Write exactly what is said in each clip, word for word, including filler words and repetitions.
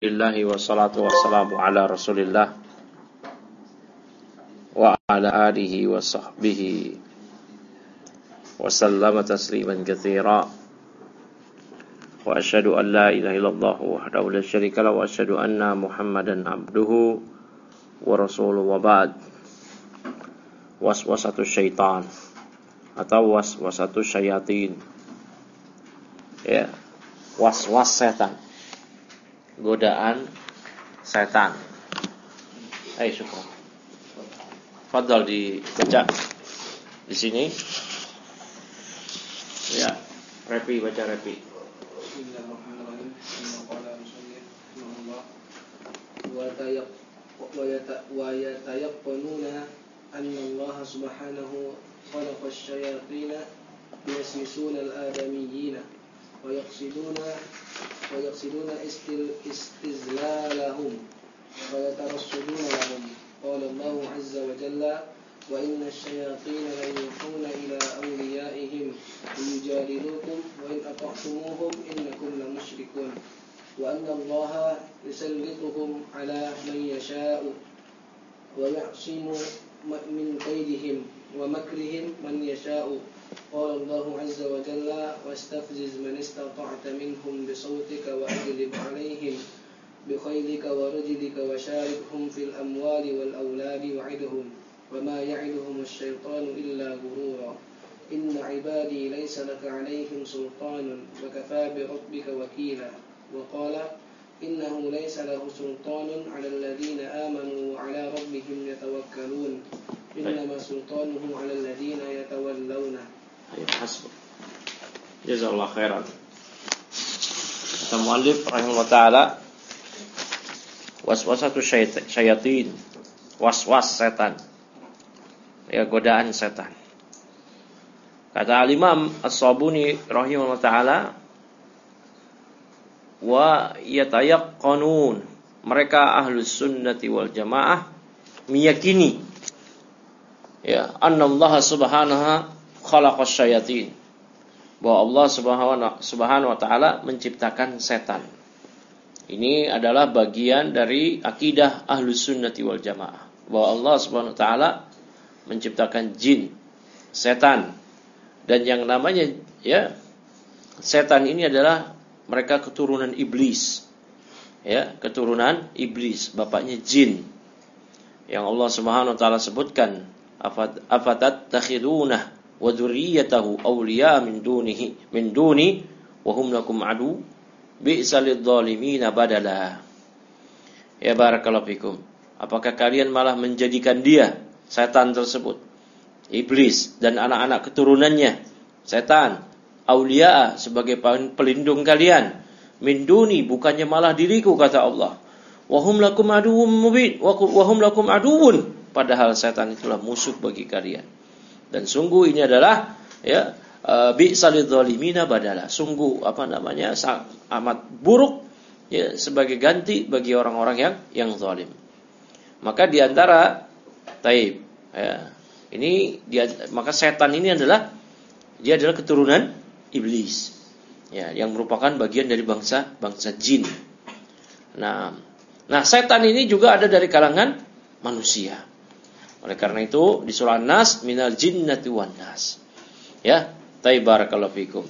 Alhamdulillahi wassalatu wassalamu ala rasulillah wa ala alihi wa sahbihi wa sallama tasliman katsira wa asyhadu an la ilaha illallah wahdahu la syarika lahu wa asyhadu anna muhammadan abduhu wa rasuluhu wa ba'd. Waswasatu syaitan atau waswasatu syayatin, ya, waswas setan, godaan setan. Ayo syukur. Fadhal dibaca di sini. Ya, repi baca repi. Bismillahirrahmanirrahim. Wa yatayaqqanuna anna Allah subhanahu khalaqa asy-syayatin yasmisuna al-adamiyyina wa yaqsiduna ويقصدون استزلالهم ويترصدون لهم. قال الله عز وجل وإن الشياطين ليوحون إلى أوليائهم ليجادلوكم وإن أطعتموهم إنكم لمشركون وأن الله يسلطهم على من يشاء ويعصم من كيدهم ومكرهم من يشاء. قال الله عز وجل واستفزز من استطعت منهم بصوتك وأجلب عليهم بخيلك ورجلك وشاركهم في الأموال والأولاد وعدهم وما يعدهم الشيطان إلا غرورا إن عبادي ليس لك عليهم سلطان وكفى بربك وكيلا. وقال إنه ليس له سلطان على الذين آمنوا وعلى ربهم يتوكلون إنما سلطانه على الذين يتولونه. Hasbuk. Jazakallah khairan. Kata muallif rahimahullah taala, waswasatu syayatin, waswas setan, ya, godaan setan. Kata al-Imam As-Sabuni rahimahullah taala, wa yatayaqqanun, mereka ahlus sunnati wal jamaah meyakini, ya, annallaha subhanahu khalaqas syayatin, bahwa Allah subhanahu, subhanahu wa ta'ala menciptakan setan. Ini adalah bagian dari akidah ahlus sunnati wal jamaah, bahwa Allah subhanahu wa ta'ala menciptakan jin, setan. Dan yang namanya, ya, setan ini adalah mereka keturunan iblis, ya, keturunan iblis, bapaknya jin, yang Allah subhanahu wa ta'ala sebutkan afatat takhidunah wa dzurriyyatahu awliya min dunihi min duni wa hum lakum adu bi'sa lidh-dhalimina badala. Ya, barakallahu fikum. Apakah kalian malah menjadikan dia, setan tersebut, iblis dan anak-anak keturunannya setan, aulia, sebagai pelindung kalian, min duni, bukannya malah diriku, kata Allah, wa hum lakum aduwwum mubin, wa hum lakum aduwwun, padahal setan itulah musuh bagi kalian. Dan sungguh ini adalah, ya, bi'sa lidh-dhalimina badala, sungguh apa namanya amat buruk, ya, sebagai ganti bagi orang-orang yang yang zalim. Maka diantara taib, ya, ini dia, maka setan ini adalah dia adalah keturunan iblis, ya, yang merupakan bagian dari bangsa bangsa jin. Nah, nah setan ini juga ada dari kalangan manusia. Oleh karena itu di surah An-Nas minal jinnati wan nas. Ya, taibarakallahu fikum.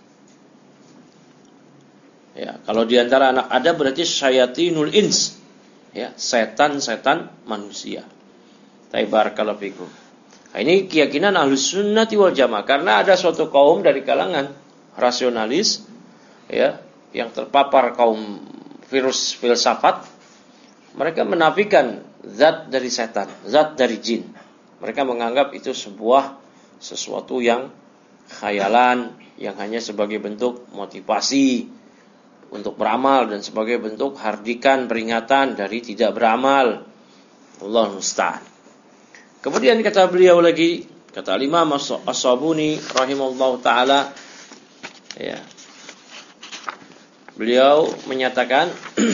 Ya, kalau di antara anak ada berarti syayatinul ins. Ya, setan-setan manusia. Taibarakallahu fikum. Nah, ini keyakinan Ahlus Sunnati wal Jamaah, karena ada suatu kaum dari kalangan rasionalis, ya, yang terpapar kaum virus filsafat. Mereka menafikan zat dari setan, zat dari jin. Mereka menganggap itu sebuah sesuatu yang khayalan, yang hanya sebagai bentuk motivasi untuk beramal dan sebagai bentuk hardikan peringatan dari tidak beramal. Allah musta'an. Kemudian kata beliau lagi, kata Imam As-Sabuni rahimahullahu taala, ya, beliau menyatakan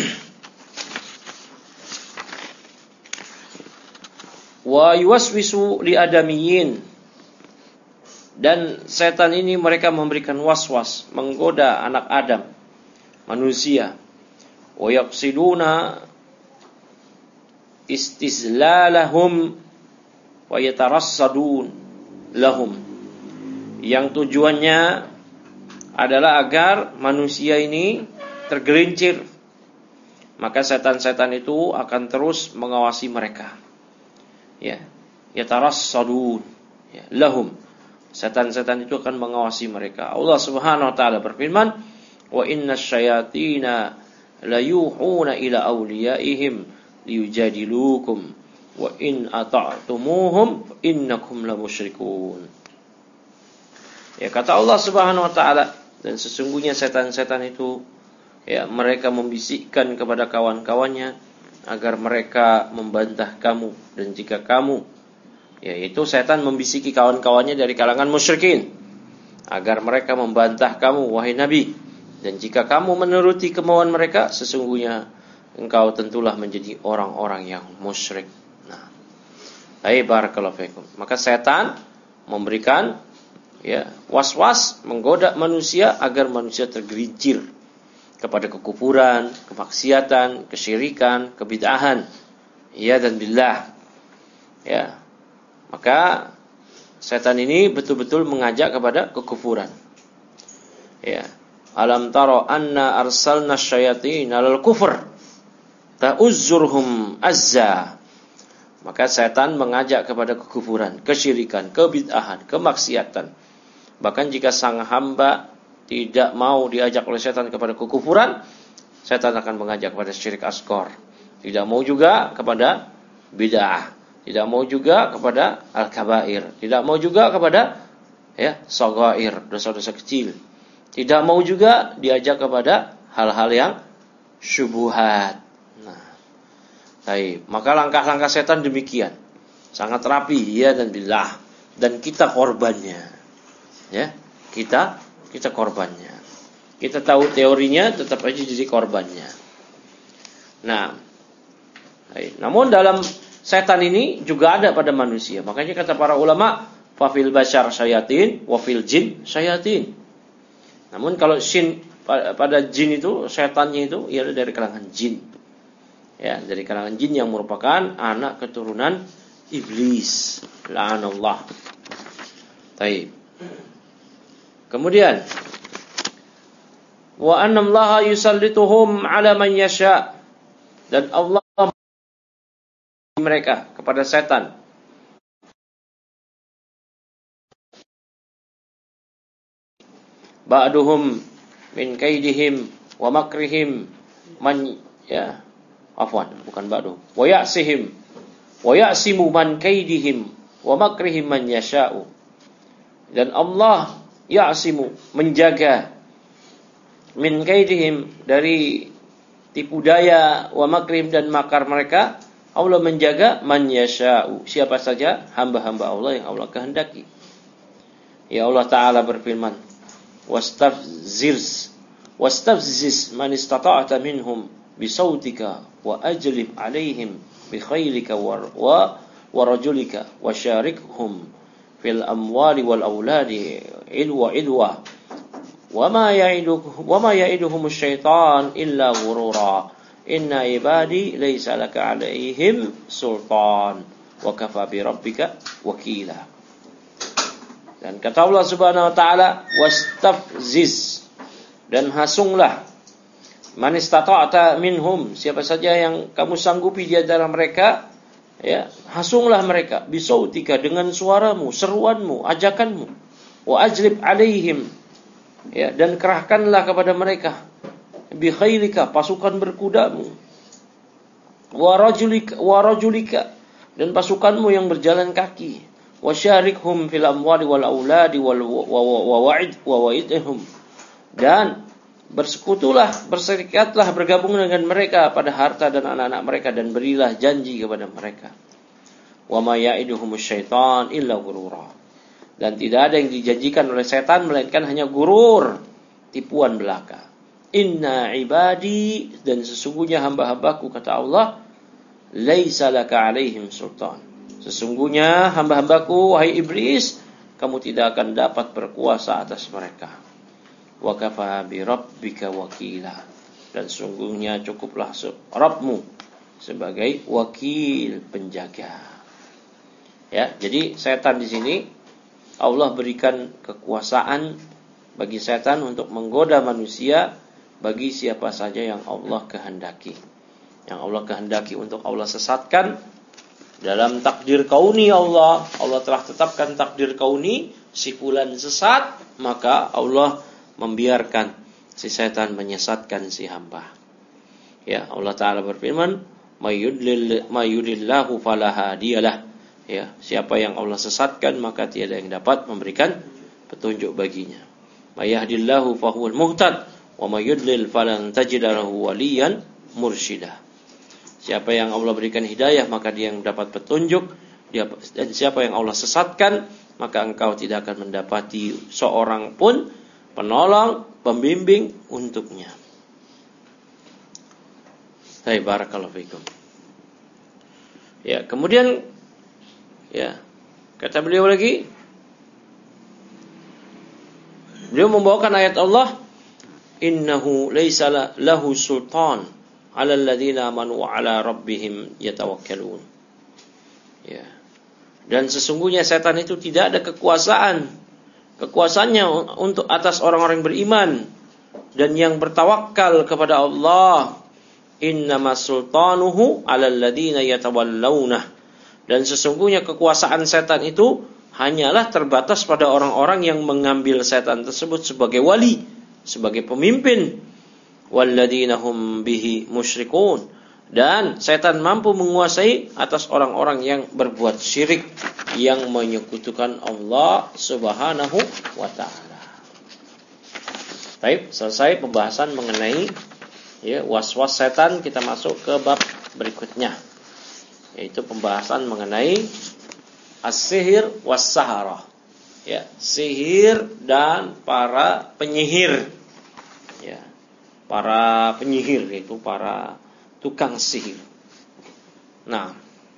wa yuwaswisu li adamiyyin, dan setan ini mereka memberikan waswas, menggoda anak Adam, manusia, wa yaqsiduna istizlalahum wa yatarassadun lahum, yang tujuannya adalah agar manusia ini tergelincir, maka setan-setan itu akan terus mengawasi mereka. Ya, yatarassadun ya, lahum, setan-setan itu akan mengawasi mereka. Allah Subhanahu wa taala berfirman, wa innasyayatina layuhuna ila awliyaihim liyujadilukum wa in ata'tumuhum innakum lamusyrikun. Ya, kata Allah Subhanahu wa taala, dan sesungguhnya setan-setan itu ya, mereka membisikkan kepada kawan-kawannya agar mereka membantah kamu, dan jika kamu, yaitu setan membisiki kawan-kawannya dari kalangan musyrikin agar mereka membantah kamu wahai Nabi, dan jika kamu menuruti kemauan mereka, sesungguhnya engkau tentulah menjadi orang-orang yang musyrik. Nah, baik, barakallahu fikum. Maka setan memberikan ya was-was, menggoda manusia agar manusia tergelincir kepada kekufuran, kemaksiatan, kesyirikan, kebid'ahan. Ya dan billah. Ya. Maka setan ini betul-betul mengajak kepada kekufuran. Ya. Alam taro anna arsalna syayatin alal kufur ta'uzzurhum azza. Maka setan mengajak kepada kekufuran, kesyirikan, kebid'ahan, kemaksiatan. Bahkan jika sang hamba tidak mau diajak oleh setan kepada kekufuran, setan akan mengajak kepada syirik asghar. Tidak mau juga kepada bid'ah, tidak mau juga kepada al-kabair, tidak mau juga kepada ya shaghair, dosa-dosa kecil. Tidak mau juga diajak kepada hal-hal yang syubhat. Nah, baik, maka langkah-langkah setan demikian, sangat rapi ya dan billah, dan kita korbannya. Ya, kita kita korbannya. Kita tahu teorinya, tetap aja jadi korbannya. Nah, baik. Namun dalam setan ini juga ada pada manusia. Makanya kata para ulama, fa fil bashar syayatin wa fil jin syayatin. Namun kalau jin, pada jin itu, setannya itu ialah dari kalangan jin. Ya, dari kalangan jin yang merupakan anak keturunan iblis. La'anallah. Baik. Kemudian wa annallaha yusallituhum ala man yasha, dan Allah mereka kepada setan ba'duhum min kaidihim wa makrihim man ya afwan bukan ba'du wa ya'sihim wa ya'simu man kaidihim wa makrihim man yasha'u, dan Allah ya'simu menjaga min kaidihim dari tipu daya wa makrihim dan makar mereka. Allah menjaga man yasha'u, siapa saja hamba-hamba Allah yang Allah kehendaki. Ya, Allah Ta'ala berfirman, wastafziz wastafziz man istata'ta minhum bisautika wa ajlib alaihim bi khailika wa wa rajulika wa syarikhum fil amwali wal auladi idwa idwa wa ma ya'iduhum wa ma ya'iduhum asy-syaitan illa ghurura inna ibadi laysa laka 'alaihim sultan wa kafa bi rabbika wakila. Dan kata Allah Subhanahu wa taala, wastafziz, dan hasunglah man istata'ta minhum, siapa saja yang kamu sanggupi di antara mereka, ya, hasunglah mereka bisautika, dengan suaramu, seruanmu, ajakanmu, wa ajlib alaihim, ya, dan kerahkanlah kepada mereka bi khailika, pasukan berkudamu, wa rajulika wa rajulika, dan pasukanmu yang berjalan kaki, wa syarikhum fil amwali wal auladi wal wa wa'id wa wa'idhum, dan bersekutulah, berserikatlah, bergabung dengan mereka pada harta dan anak-anak mereka, dan berilah janji kepada mereka. Wa ma ya'iduhumus syaitan illa ghurura, dan tidak ada yang dijanjikan oleh setan melainkan hanya gurur, tipuan belaka. Inna ibadi, dan sesungguhnya hamba-hambaku, kata Allah, laisa laka alaihim sultan, sesungguhnya hamba-hambaku wahai iblis, kamu tidak akan dapat berkuasa atas mereka. Wa kafa bi rabbika wakila, dan sungguhnya cukuplah Rabbmu sebagai wakil penjaga. Ya, jadi setan di sini Allah berikan kekuasaan bagi setan untuk menggoda manusia bagi siapa saja yang Allah kehendaki. Yang Allah kehendaki untuk Allah sesatkan dalam takdir kauni Allah, Allah telah tetapkan takdir kauni si fulan sesat, maka Allah membiarkan si setan menyesatkan si hamba. Ya, Allah Ta'ala berfirman, mayudlillahu falahadiyalah. Ya, siapa yang Allah sesatkan maka tiada yang dapat memberikan petunjuk baginya. Mayahdillahu fahuwal muhtad wa mayudlil falan tajidalahu waliyan mursyida. Siapa yang Allah berikan hidayah maka dia yang dapat petunjuk, dia, dan siapa yang Allah sesatkan maka engkau tidak akan mendapati seorang pun penolong, pembimbing untuknya. Hai, barakallahu fikum. Ya, kemudian ya, kata beliau lagi, beliau membawakan ayat Allah, innahu laisa lahu sultan 'alal ladzina amanu wa 'ala rabbihim yatawakkalun. Ya. Dan sesungguhnya setan itu tidak ada kekuasaan. Kekuasaannya untuk atas orang-orang beriman dan yang bertawakal kepada Allah. Innamas sultanuhu 'alal ladzina yatawallawna. Dan sesungguhnya kekuasaan setan itu hanyalah terbatas pada orang-orang yang mengambil setan tersebut sebagai wali, sebagai pemimpin. Walladzina hum bihi musyrikun. Dan setan mampu menguasai atas orang-orang yang berbuat syirik, yang menyekutukan Allah Subhanahu wa taala. Baik, selesai pembahasan mengenai ya was-was setan, kita masuk ke bab berikutnya, yaitu pembahasan mengenai as-sihir was-saharah. Ya, sihir dan para penyihir. Ya, para penyihir yaitu para tukang sihir. Nah,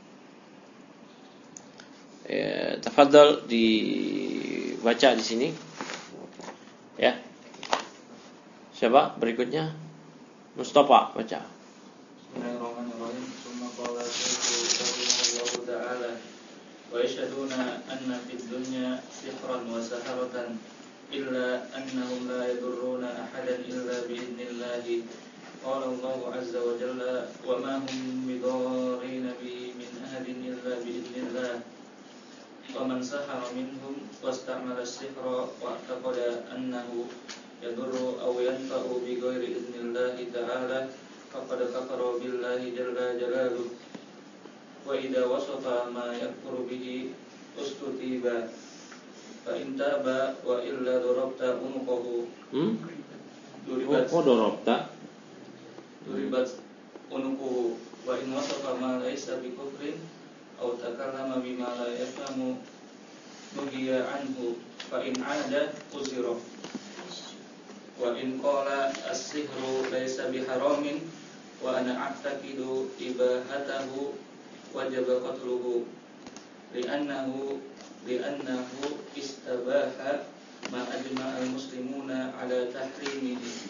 eh, tafadhal dibaca di sini. Ya. Siapa berikutnya? Mustafa, baca. Bismillahirrahmanirrahim. Summa qala Allahu ta'ala wa yashhaduna anna fid dunya sihran wa saharatan illa annahum la yadurruna ahadan illa bi idnillahi. Qala Allahu azza wa jalla wa ma hum bidarrin bi min ahadin illa bi idnillah. Wa man sahara minhum wastamala as-sihra wa taqada annahu yadurru aw yanfa'u bi ghairi idnillahi ta'ala faqad kafara billahi jalla jalaluhu. Wa idza wasafa ma yakfuru bihi ustutiba fa in taba wa illa darabta unuqahu. Hmm? Duribat oh, oh darabta duribat unuquhu wa in wasafa ma laysa bi kufrin aw takallama bima la yafhamu nuhiya anhu fa in 'ada uzira. Wa in qala as-sihru laysa biharamin wa ana a'taqidu ibahatahu wajaba qatluhu li'annahu li'annahu istabaha ma ajma'a al-muslimuna 'ala tahrimihi.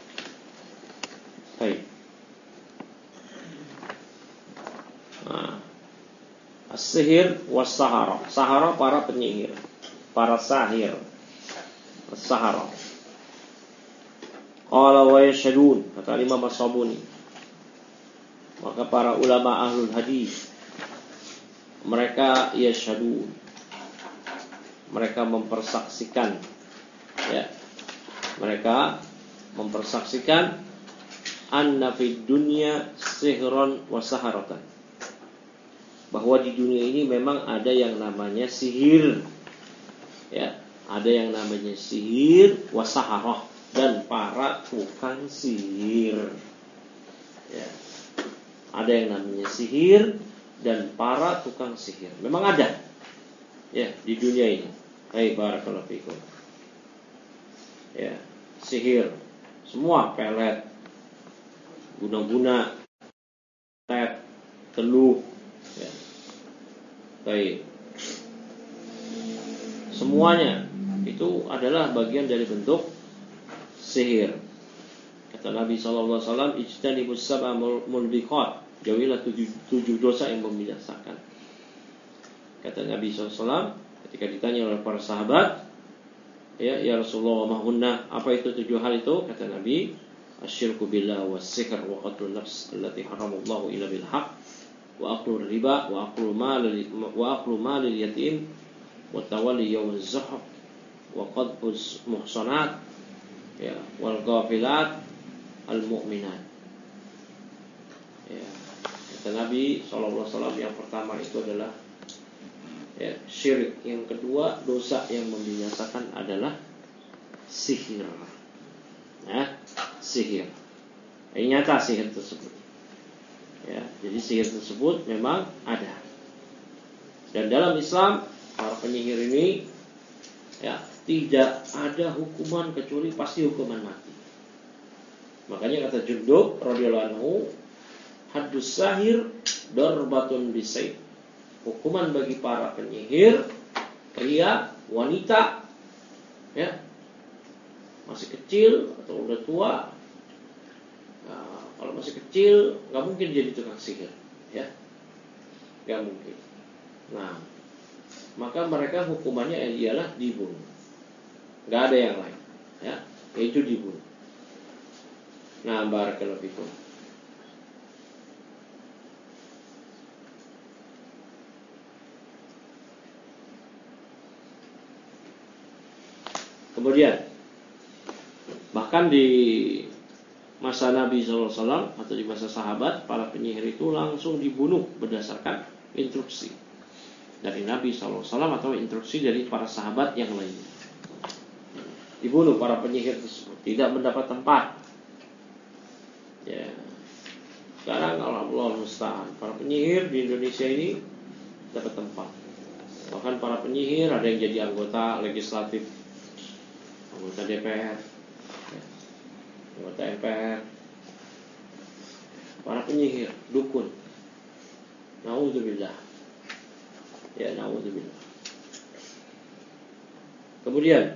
Baik. Nah, as-sihir was-sahara. Sahara para penyihir, para sahir. As-sahara. Qala wa yashhadun, kata Imam As-Sabuni. Maka para ulama ahlul hadis mereka yashhadun, mereka mempersaksikan, ya, mereka mempersaksikan anna fid dunya sihron wa saharatan, bahwa di dunia ini memang ada yang namanya sihir, ya, ada yang namanya sihir wa saharah, dan para tukang sihir. Ya. Ada yang namanya sihir dan para tukang sihir. Memang ada. Ya, di dunia ini. Hai, barakallahu fikum. Ya, sihir. Semua pelet, guna-guna, tet, teluh, ya. Baik. Semuanya itu adalah bagian dari bentuk sihir. Kata Nabi sallallahu alaihi wasallam, ijtanibus sab'a mulbiqat, jauhilah tujuh, tujuh dosa yang membinasakan. Kata Nabi sallallahu alaihi wasallam ketika ditanya oleh para sahabat, ya ya Rasulullah, mahunna, apa itu tujuh hal itu? Kata Nabi, asyirku billah wa sihr wa qatlun nafs allati haramallahu illa bil haqq wa aklu riba wa aklu mal wa aklu mal yatim wa tawalli yawm az-zuhf wa qadfus muhsanat, ya wal ghafilat al mu'minat. Ya, kata Nabi sallallahu alaihi wasallam, yang pertama itu adalah ya, syirik. Yang kedua, dosa yang membinasakan adalah sihir. Ya, sihir. Ini nyata sihir tersebut. Ya, jadi sihir tersebut memang ada. Dan dalam Islam, para penyihir ini ya tidak ada hukuman kecuali pasti hukuman mati. Makanya kata Jundub radhiyallahu anhu, haddus sahir darbatun bisayf. Hukuman bagi para penyihir, pria, wanita, ya, masih kecil atau udah tua. Nah, kalau masih kecil, nggak mungkin jadi tukang sihir, ya, nggak mungkin. Nah, maka mereka hukumannya ialah dibunuh, nggak ada yang lain, ya, yaitu dibunuh. Nah, barakallahu fikum. Kemudian bahkan di masa Nabi sallallahu alaihi wasallam atau di masa sahabat, para penyihir itu langsung dibunuh berdasarkan instruksi dari Nabi sallallahu alaihi wasallam atau instruksi dari para sahabat yang lainnya. Dibunuh para penyihir tersebut, tidak mendapat tempat. Ya. Sekarang Allah musta'an, para penyihir di Indonesia ini dapat tempat. Bahkan para penyihir ada yang jadi anggota legislatif, anggota D P R, anggota M P R, para penyihir, dukun. Na'udzubillah. Ya, na'udzubillah. Kemudian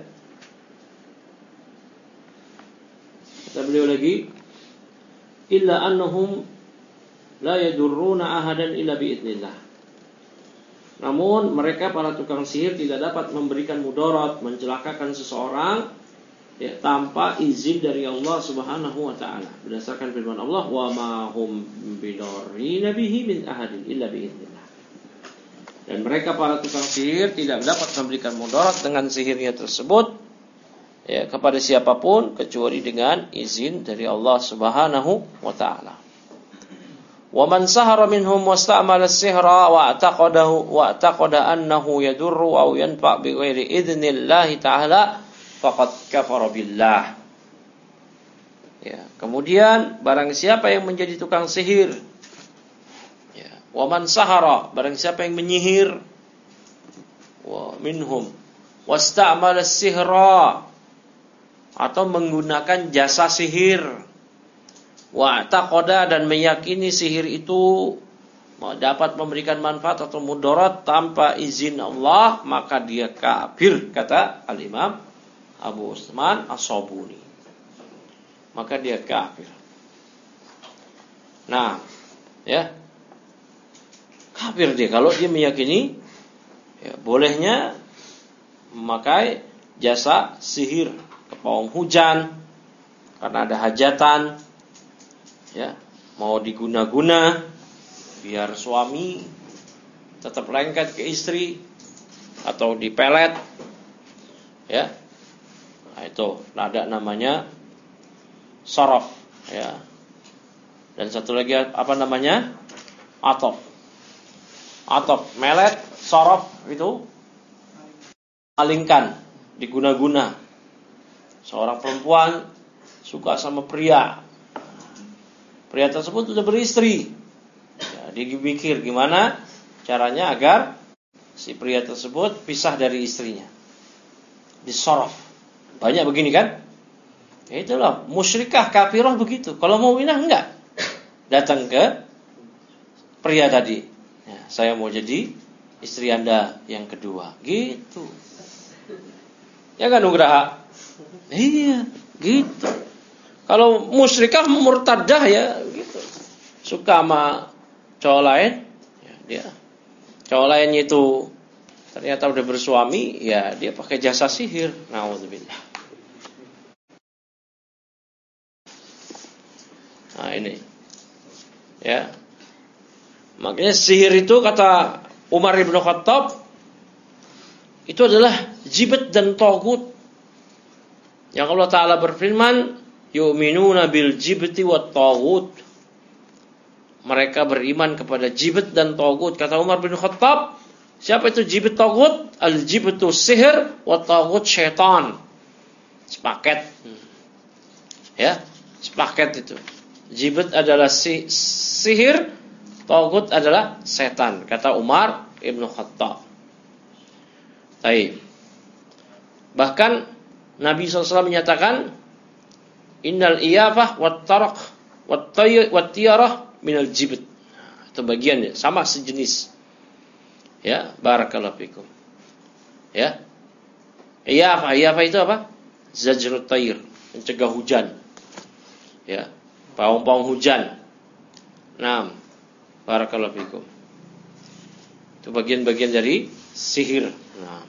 kata beliau lagi, illa annahum la yadurruna ahadan illa biidznillah. Namun mereka para tukang sihir tidak dapat memberikan mudarat, mencelakakan seseorang ya, tanpa izin dari Allah Subhanahu wa taala. Berdasarkan firman Allah, wa ma hum bidarrina bihi min ahadin illa biidznillah. Dan mereka para tukang sihir tidak dapat memberikan mudarat dengan sihirnya tersebut ya, kepada siapapun kecuali dengan izin dari Allah Subhanahu wa taala. Wa man sahara minhum wasta'mala as-sihra wa i'taqadahu wa i'taqada annahu yadurru aw yanfa' bighairi idznillah ta'ala faqad kafara billah. Ya, kemudian barang siapa yang menjadi tukang sihir, ya, wa man sahara, barang siapa yang menyihir, wa minhum wasta'mala as-sihra, atau menggunakan jasa sihir, wa taqada, dan meyakini sihir itu dapat memberikan manfaat atau mudarat tanpa izin Allah, maka dia kafir, kata Al-Imam Abu Utsman As-Sabuni. Maka dia kafir. Nah, ya, kafir dia kalau dia meyakini ya, bolehnya memakai jasa sihir ke pawang hujan karena ada hajatan, ya, mau diguna-guna biar suami tetap lengket ke istri atau dipelet, ya. Nah, itu ada namanya sorof, ya. Dan satu lagi apa namanya? Atop. Atop, melet, sorof itu malingkan, diguna-guna. Seorang perempuan suka sama pria, pria tersebut sudah beristri. Ya, dia mikir gimana caranya agar si pria tersebut pisah dari istrinya. Disorof. Banyak begini kan? Ya itulah, musyrikah kafirah begitu. Kalau mukminah enggak. Datang ke pria tadi. Ya, saya mau jadi istri Anda yang kedua. Gitu. Ya kan Nugraha? Iya, gitu. Kalau musyrikah murtadah ya gitu. Suka sama cowok lain, ya dia cowok lainnya itu ternyata udah bersuami, ya dia pakai jasa sihir. Nauzubillah. Nah ini, ya. Makanya sihir itu kata Umar bin Khattab itu adalah jibat dan tagut. Yang Allah Ta'ala berfirman, yu'minuna bil jibti wat tagut. Mereka beriman kepada jibat dan tagut. Kata Umar bin Khattab, siapa itu jibat tagut? Al jibtu sihir wat tagut syaitan. Sepaket. Ya, sepaket itu. Jibat adalah si, sihir, tagut adalah setan, kata Umar bin Khattab. Baik. Bahkan Nabi shallallahu alaihi wasallam menyatakan, innal iyafah wat taraq wat tay wat tiyarah minal jibt. Itu bagiannya sama sejenis. Ya, barakallahu fikum. Ya. Iyafah, iyafah itu apa? Zajrut tayr, mencegah hujan. Ya, paung-paung hujan. Naam, barakallahu fikum. Itu bagian-bagian dari sihir. Nah.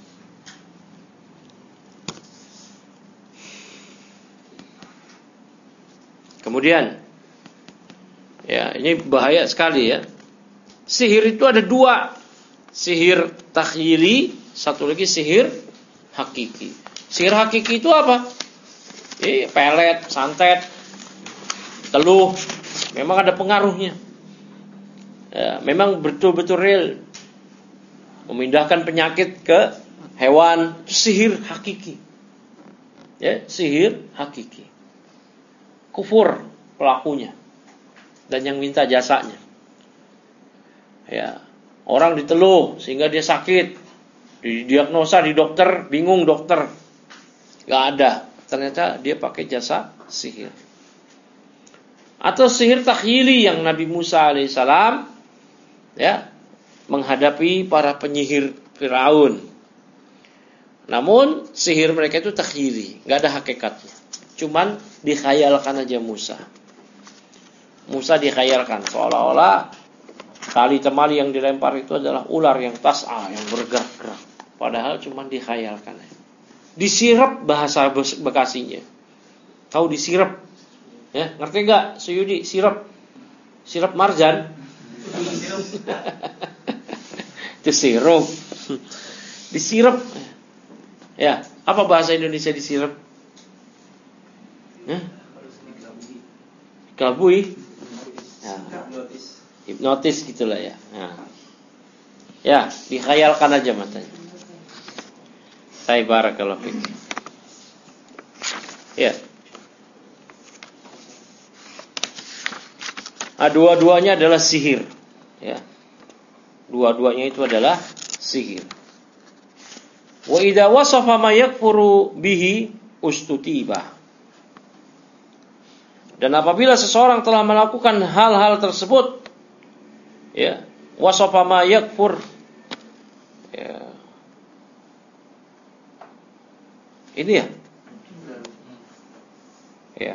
Kemudian, ya ini bahaya sekali ya. Sihir itu ada dua, sihir takhyili, satu lagi sihir hakiki. Sihir hakiki itu apa? Eh, pelet, santet, teluh, memang ada pengaruhnya. Ya, memang betul-betul real. Memindahkan penyakit ke hewan, sihir hakiki. Ya, sihir hakiki. Kufur pelakunya dan yang minta jasanya. Ya, orang diteluh sehingga dia sakit, didiagnosa di dokter, bingung dokter, gak ada. Ternyata dia pakai jasa sihir. Atau sihir takhyili yang Nabi Musa alaihissalam ya menghadapi para penyihir Firaun. Namun sihir mereka itu takhyili, gak ada hakikatnya. Cuman dikhayalkan aja Musa. Musa dikhayalkan seolah-olah tali temali yang dilempar itu adalah ular yang tas'a, yang bergerak-gerak. Padahal cuman dikhayalkan. Disirap bahasa Bekasinya. Tahu disirap? Ya, ngerti enggak? Suyudi, sirap. Sirap marjan. Itu sirup. Disirap. Ya, apa bahasa Indonesia disirap? Hah? Kelabui. Ya. Hipnotis gitulah ya. Nah. Ya, dikhayalkan aja matanya. Saya barakallahu fiik. Ya. Ah, dua-duanya adalah sihir. Ya. Dua-duanya itu adalah sihir. Wa idza wasafa ma yakfuru bihi ustutiba. Dan apabila seseorang telah melakukan hal-hal tersebut, ya, wasafa ma yakfur, ya, ini ya, ya,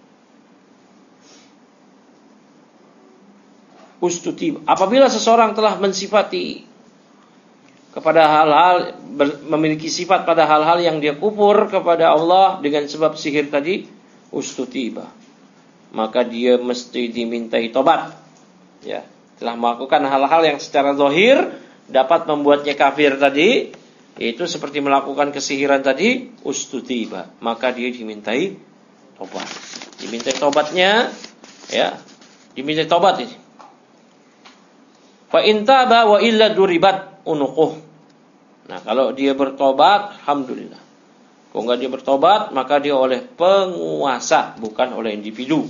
ustuti. Apabila seseorang telah mensifati kepada hal-hal, memiliki sifat pada hal-hal yang dia kufur kepada Allah dengan sebab sihir tadi, ustutiba, maka dia mesti dimintai tobat. Ya, telah melakukan hal-hal yang secara zahir dapat membuatnya kafir tadi, itu seperti melakukan kesihiran tadi, ustutiba, maka dia dimintai tobat. Dimintai tobatnya, ya, dimintai tobat ini. Fa in taba wa illa duribat unuquh. Nah, kalau dia bertobat, alhamdulillah. Kalau enggak dia bertobat, maka dia oleh penguasa, bukan oleh individu.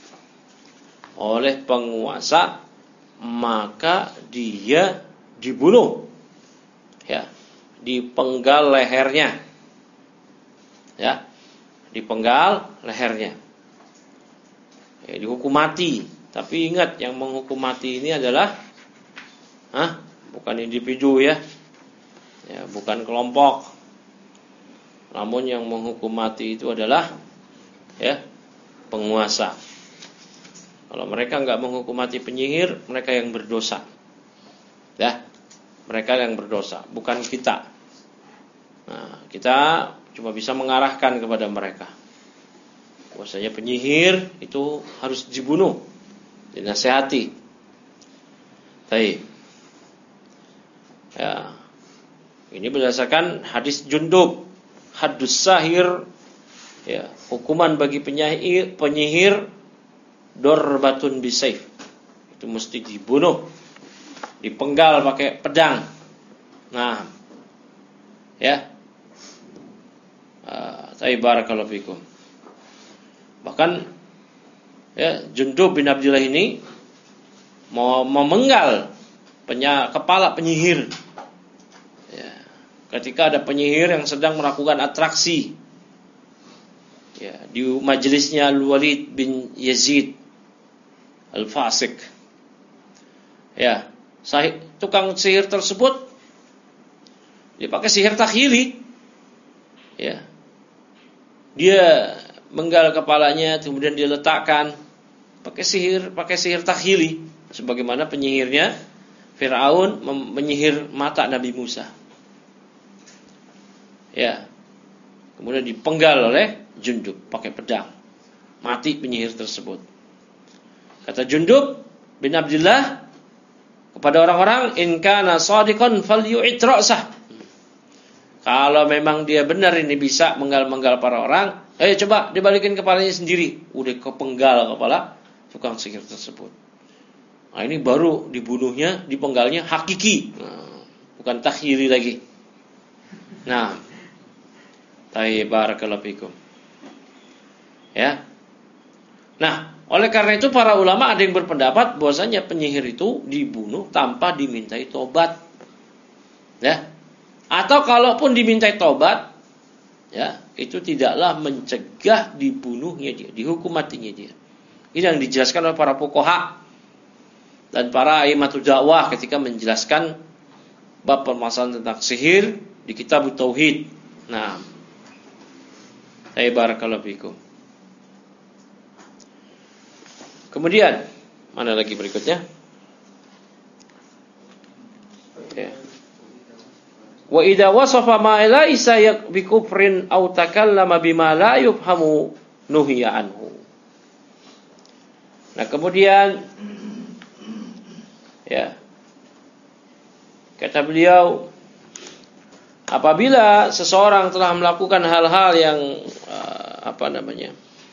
Oleh penguasa, maka dia dibunuh. Ya, dipenggal lehernya. Ya, dipenggal lehernya. Ya, dihukum mati. Tapi ingat, yang menghukum mati ini adalah Hah? bukan individu ya. Ya, bukan kelompok. Namun yang menghukum mati itu adalah ya penguasa. Kalau mereka enggak menghukum mati penyihir, mereka yang berdosa. Ya, mereka yang berdosa, bukan kita. Nah, kita cuma bisa mengarahkan kepada mereka. Bahwasanya penyihir itu harus dibunuh, dinasehati. Baik. Ya. Ini berdasarkan hadis Jundub, haddus sahir, ya, hukuman bagi penyihir, penyihir dorbatun bisayf. Itu mesti dibunuh, dipenggal pakai pedang. Nah, ya. Ah, barakallahu fikum. Bahkan ya, Jundub bin Abdillah ini mau memenggal penya, kepala penyihir. Ya, ketika ada penyihir yang sedang melakukan atraksi, ya, di majelisnya Al-Walid bin Yazid Al-Fasik. Ya, sahih, tukang sihir tersebut dia pakai sihir takhili. Ya. Dia menggal kepalanya, kemudian dia letakkan pakai sihir, pakai sihir takhili, sebagaimana penyihirnya Firaun menyihir mata Nabi Musa. Ya. Kemudian dipenggal oleh Jundub pakai pedang. Mati penyihir tersebut. Kata Jundub bin Abdillah kepada orang-orang, in kana shadiqan falyu'id ra'sah. Kalau memang dia benar ini bisa menggal-menggal para orang, eh coba dibalikin kepalanya sendiri. Udah kepenggal kepala tukang sihir tersebut. Nah, ini baru dibunuhnya, dipenggalnya hakiki, nah, bukan takhiri lagi. Nah, tayyib barakallahu fikum. Ya. Nah, oleh karena itu para ulama ada yang berpendapat bahwasanya penyihir itu dibunuh tanpa dimintai tobat. Ya. Atau kalaupun dimintai tobat, ya, itu tidaklah mencegah dibunuhnya dia, dihukum matinya dia. Ini yang dijelaskan oleh para fuqaha dan para aimatul dakwah ketika menjelaskan bab permasalahan tentang sihir di kitab Tauhid. Nah, saya barakallahu fikum. Kemudian mana lagi berikutnya? Ya. Wa idza wasafa ma laysa bi kufrin aw takallama bima la yufhamu nuhiya anhu. Nah, kemudian ya, kata beliau, apabila seseorang telah melakukan hal-hal yang uh, apa namanya?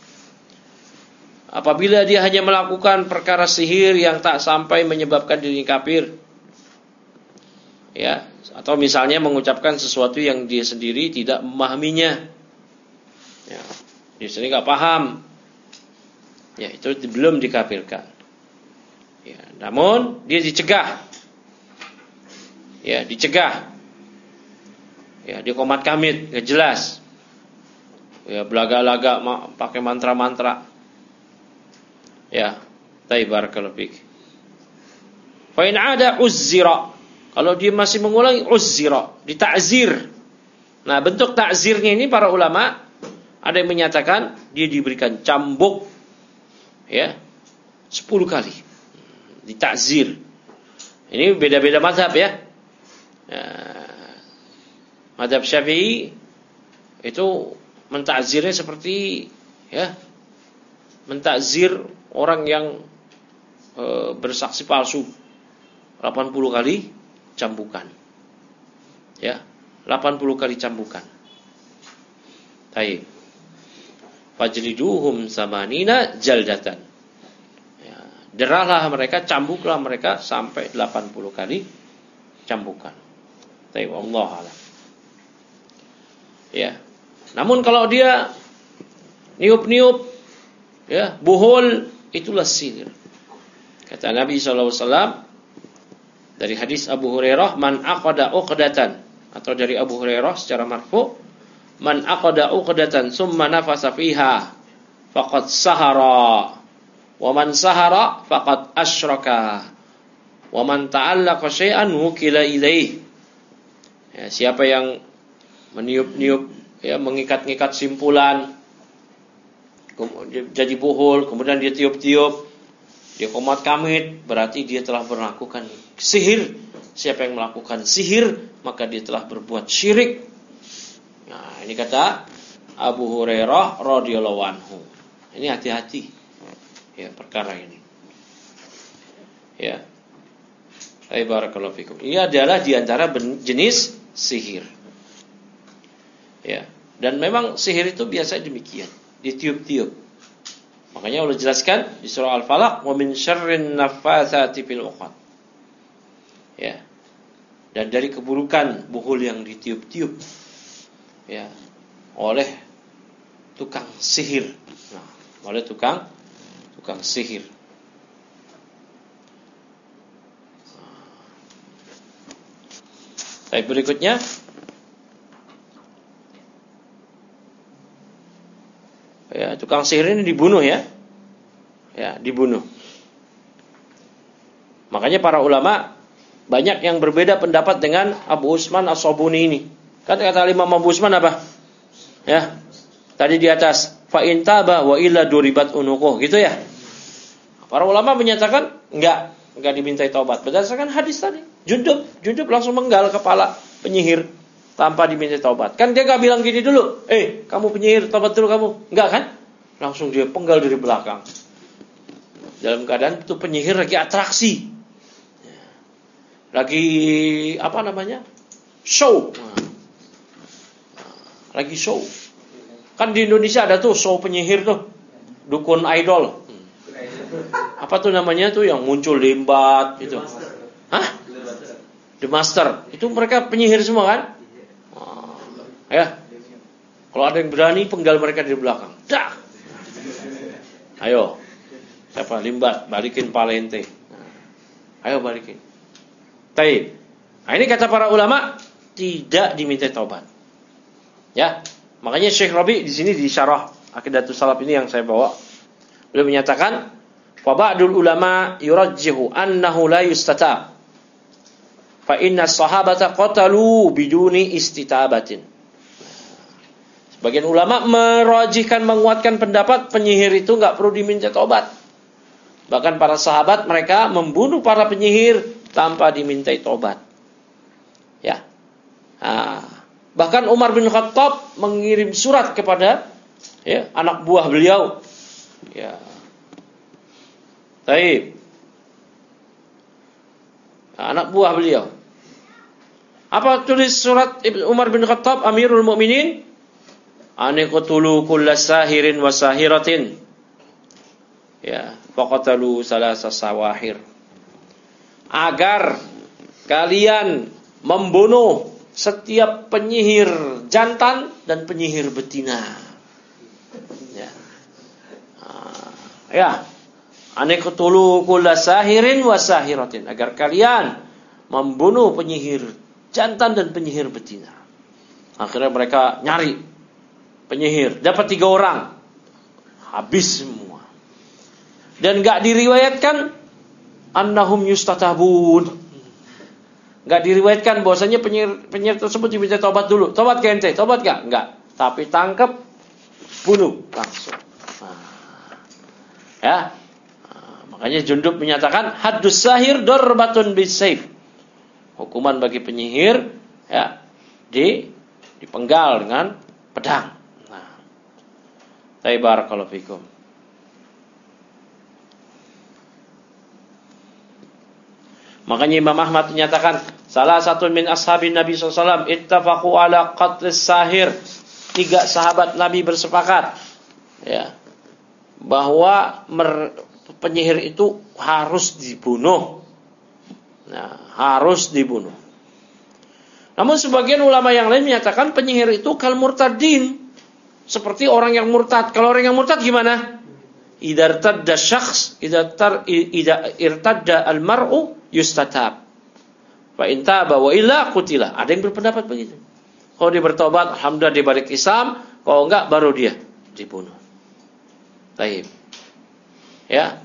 Apabila dia hanya melakukan perkara sihir yang tak sampai menyebabkan dirinya kafir, ya, atau misalnya mengucapkan sesuatu yang dia sendiri tidak memahaminya, ya, dia sendiri nggak paham, ya, itu belum dikafirkan. Ya, namun dia dicegah, ya, dicegah, ya, dia komat kamit, nggak jelas, ya, belaga-laga pakai mantra-mantra, ya, barakallahu fik. Fa in ada uzzira. Kalau dia masih mengulangi, uzzira, ditakzir. Nah, bentuk takzirnya ini para ulama ada yang menyatakan dia diberikan cambuk, ya, sepuluh kali. Ditakzir. Ini beda-beda mazhab, ya. Nah, mazhab Syafi'i itu mentakzirnya seperti, ya, mentakzir orang yang e, bersaksi palsu delapan puluh kali cambukan, ya, delapan puluh kali cambukan. Baik. Fajliduhum samanina jaldatan. Ya, derahlah mereka, cambuklah mereka sampai delapan puluh kali cambukan. Baik, wallahu a'lam. Ya. Namun kalau dia niup-niup, ya, buhul, itulah sihir. Kata Nabi sallallahu alaihi wasallam dari hadis Abu Hurairah, man aqada uqdatan, atau dari Abu Hurairah secara marfu, man aqada uqdatan summa nafasa fiha faqad sahara, wa man sahara faqad asyraka, wa man ta'allaqa syai'an wukila ilaih. Ya, siapa yang meniup-niup, ya, mengikat-ngikat simpulan, jadi buhul, kemudian dia tiup-tiup, dia komat kamit, berarti dia telah melakukan sihir. Siapa yang melakukan sihir, maka dia telah berbuat syirik. Nah, ini kata Abu Hurairah radhiyallahu anhu. Ini hati-hati ya perkara ini. Ya. Barakallahu fikum. Ini adalah di antara jenis sihir. Ya. Dan memang sihir itu biasa demikian, ditiup-tiup. Makanya Allah jelaskan di surah Al-Falaq, "Wa min syarrin naffatsati fil 'uqad." Ya. Dan dari keburukan buhul yang ditiup-tiup ya oleh tukang sihir. Nah, oleh tukang tukang sihir. Baik, berikutnya ya, tukang sihir ini dibunuh ya. Ya, dibunuh. Makanya para ulama banyak yang berbeda pendapat dengan Abu Usman As-Sabuni ini. Kata kata Imam Abu Usman apa? Ya. Tadi di atas, fa in taba wa illa duribat unuquh, gitu ya. Para ulama menyatakan enggak, enggak dimintai taubat berdasarkan hadis tadi. Jundub, Jundub langsung menggal kepala penyihir tanpa diminta taubat. Kan dia enggak bilang gini dulu, "Eh, kamu penyihir, taubat dulu kamu." Enggak kan? Langsung dia penggal dari belakang. Dalam keadaan itu penyihir lagi atraksi. Lagi apa namanya? Show. Lagi show. Kan di Indonesia ada tuh show penyihir tuh. Dukun idol. Apa tuh namanya tuh yang muncul lembat gitu. Hah? The Master. Itu mereka penyihir semua kan? Oh, ya. Kalau ada yang berani penggal mereka dari belakang. Dah. Ayo. Siapa? Limbat, balikin palente. Ayo balikin. Taib. Nah, ini kata para ulama tidak diminta taubat. Ya, makanya Syekh Rabi di sini di syarah Aqidatus Salaf ini yang saya bawa, beliau menyatakan, "Fa ba'dul ulama yurajjihu annahu la yustatab. Fa inna sahabata qatalu biduni istitabatin." Sebagian ulama merajihkan, menguatkan pendapat penyihir itu enggak perlu diminta taubat. Bahkan para sahabat mereka membunuh para penyihir tanpa dimintai tobat. Ya. Nah, bahkan Umar bin Khattab mengirim surat kepada ya, anak buah beliau. Ya. Taib. Nah, anak buah beliau. Apa tulis surat Umar bin Khattab Amirul Mukminin? Aniqtulu kullasahirin wasahiratin. Ya, faqatalu salasa sawahir. Agar kalian membunuh setiap penyihir jantan dan penyihir betina. Ya. Ya. Aniqtulu kullasahirin wasahiratin, agar kalian membunuh penyihir jantan dan penyihir betina. Akhirnya mereka nyari penyihir, dapat tiga orang, habis semua. Dan enggak diriwayatkan annahum yustatabun. Enggak diriwayatkan bahwasanya penyihir penyihir tersebut diminta tobat dulu. Tobat ke ente? Tobat enggak? Enggak. Tapi tangkap, bunuh langsung. Nah. Ya. Nah, makanya Jundub menyatakan haddus sahir darbatun bisayf. Hukuman bagi penyihir ya di dipenggal dengan pedang. Nah. Barakallahu fikum. Makanya Imam Ahmad menyatakan salah satu min ashabin Nabi sallallahu alaihi wasallam ittafaqu ala qatlis sahir. Tiga sahabat Nabi bersepakat ya bahwa mer, penyihir itu harus dibunuh. Nah, harus dibunuh. Namun sebagian ulama yang lain menyatakan penyihir itu kal murtadin, seperti orang yang murtad. Kalau orang yang murtad gimana? Idza irtadda syakhs, idza tar idza irtadda al-mar'u yustatab. Fa in taba wa illa qutila. Ada yang berpendapat begitu. Kalau dia bertobat, alhamdulillah dia balik Islam. Kalau enggak, baru dia dibunuh. Baik. Ya.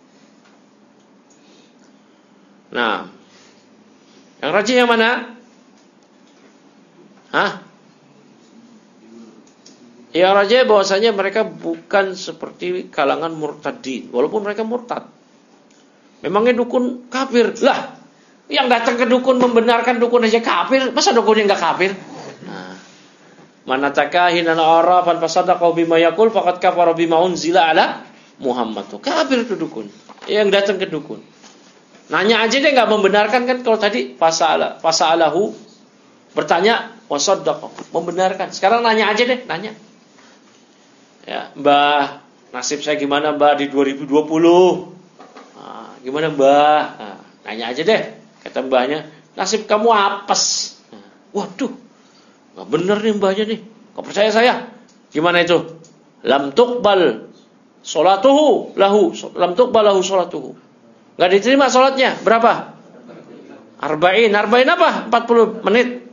Nah, yang rajin yang mana? Hah? Yang rajih bahwasanya mereka bukan seperti kalangan murtadin, walaupun mereka murtad. Memangnya dukun kafir? Lah, yang datang ke dukun membenarkan dukun aja kafir, masa dukunnya enggak kafir? Nah, manataka hinan arafan fasadaqa bima yaqul faqad kafara bima unzila ala Muhammad. Kafir itu dukun. Yang datang ke dukun. Nanya aja dia enggak membenarkan kan kalau tadi fasala fasalahu bertanya wasaddaqa, membenarkan. Sekarang nanya aja deh, nanya. Ya, Mbah, nasib saya gimana Mbah di dua ribu dua puluh? Nah, gimana Mbah? Nah, nanya aja deh. Kata mbahnya, nasib kamu apes. Nah, waduh, nggak bener nih mbahnya nih. Kau percaya saya? Gimana itu? Lam tuqbal sholatuhu lahu, lam tuqbal lahu sholatuhu. Nggak diterima sholatnya. Berapa? Arba'in. Arba'in apa? empat puluh menit.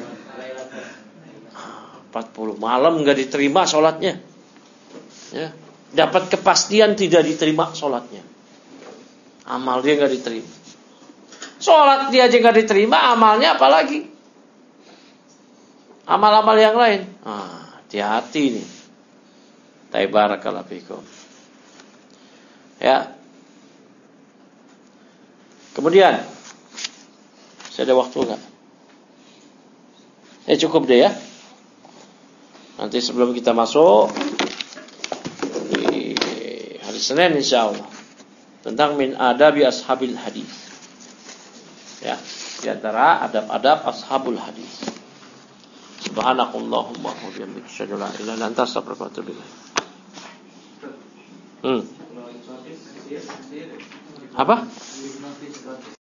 empat puluh malam nggak diterima sholatnya. Ya, dapat kepastian tidak diterima sholatnya. Amal dia nggak diterima. Sholat dia aja nggak diterima, amalnya apalagi? Amal-amal yang lain. Ah, hati-hati nih. Barakallahu fikum. Ya. Kemudian, saya ada waktu nggak? Ya cukup deh ya. Nanti sebelum kita masuk di hari Senin insyaallah tentang min adabi ashabil hadis. Ya, di antara adab-adab ashabul hadis. Subhanakallahumma wa bihamdika asyhadu an la ilaha illa anta astaghfiruka wa atubu ilaik. Hmm. Apa?